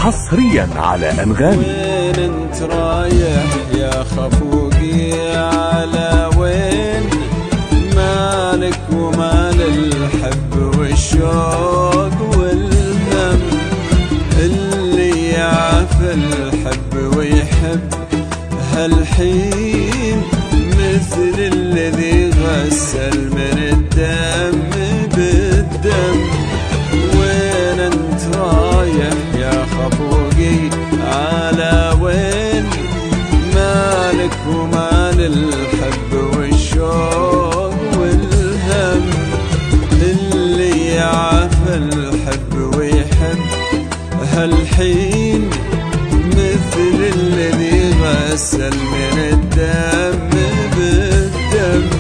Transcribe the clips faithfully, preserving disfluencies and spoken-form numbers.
حصريا على أنغامي. وين انت رايح يا خفوقي على وين؟ مالك ومال الحب والشوق والهم، اللي يعرف الحب ويحب هالحين مثل الذي غسل من الدم بالدم. وين انت رايح يا خفوقي على وين؟ مالك ومال الحب والشوق والهم، اللي يعرف الحب ويحب هالحين مثل الذي غسل من الدم بالدم.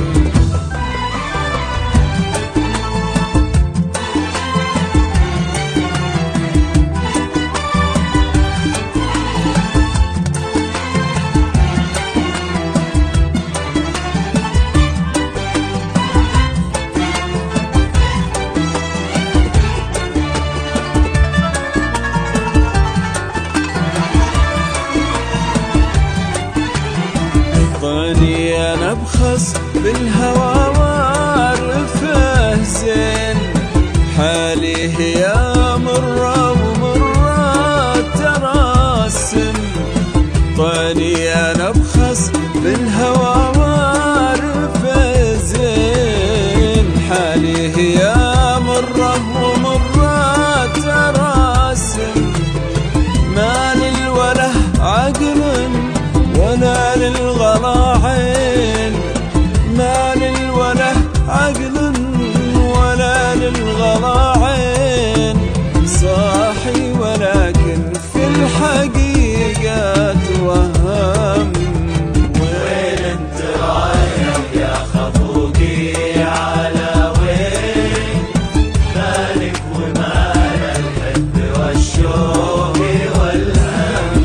طاني انا بخص بالهوى وعرفه زين، حالي هي مرة ومرة تراسم. طاني انا بخص بالهوى وعرفه زين، حالي هي مرة ومرة تراسم. ما للوله عقل ولا للغلا عين، ما للوله عقل ولا للغلا عين. صاحي ولكن في الحقيقة توهم. وين انت رايح يا خفوقي على وين؟ مالك ومال الحب والشوق والهم.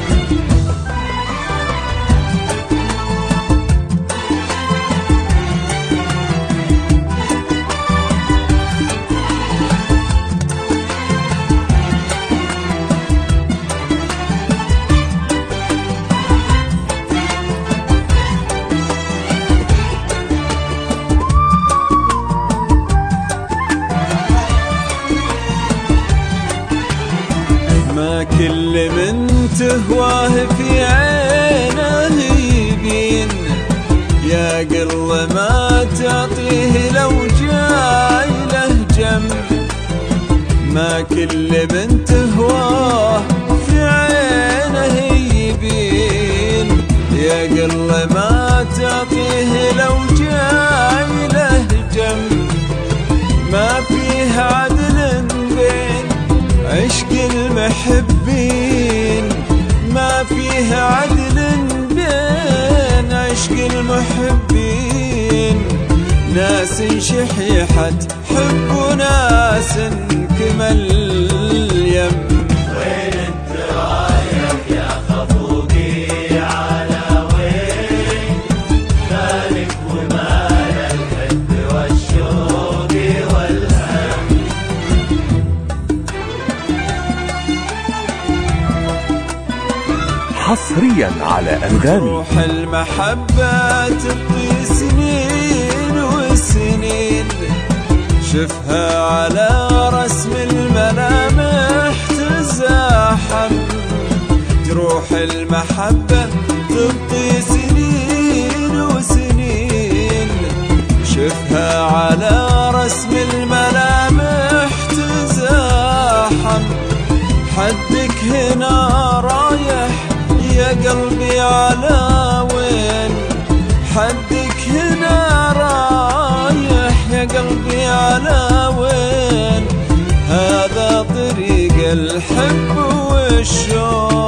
ما كل من تهواه في عينه يبين، يا قل ما تعطيه لو جاي له جنب. ما كل من تهواه في عينه يبين، يا قل ما تعطيه لو جاي له جنب. ما فيه عدل بين عشق المحبين، ما فيه عدل بين عشق المحبين. ناس شحيحة حب وناس كمل اليم. وين انت رايح يا خفوقي على وين؟ مالك ومال الحب والشوق والهم. حصريا على أنغامي. روح المحبة تبقي سنين وسنين، شفها على رسم الملامح تزاحم. تروح المحبة تبقي سنين وسنين، شفها على رسم الملامح تزاحم. حدك هنا رايح يا قلبي على وين؟ حدك هنا رايح يا قلبي على وين؟ هذا طريق الحب والشوق.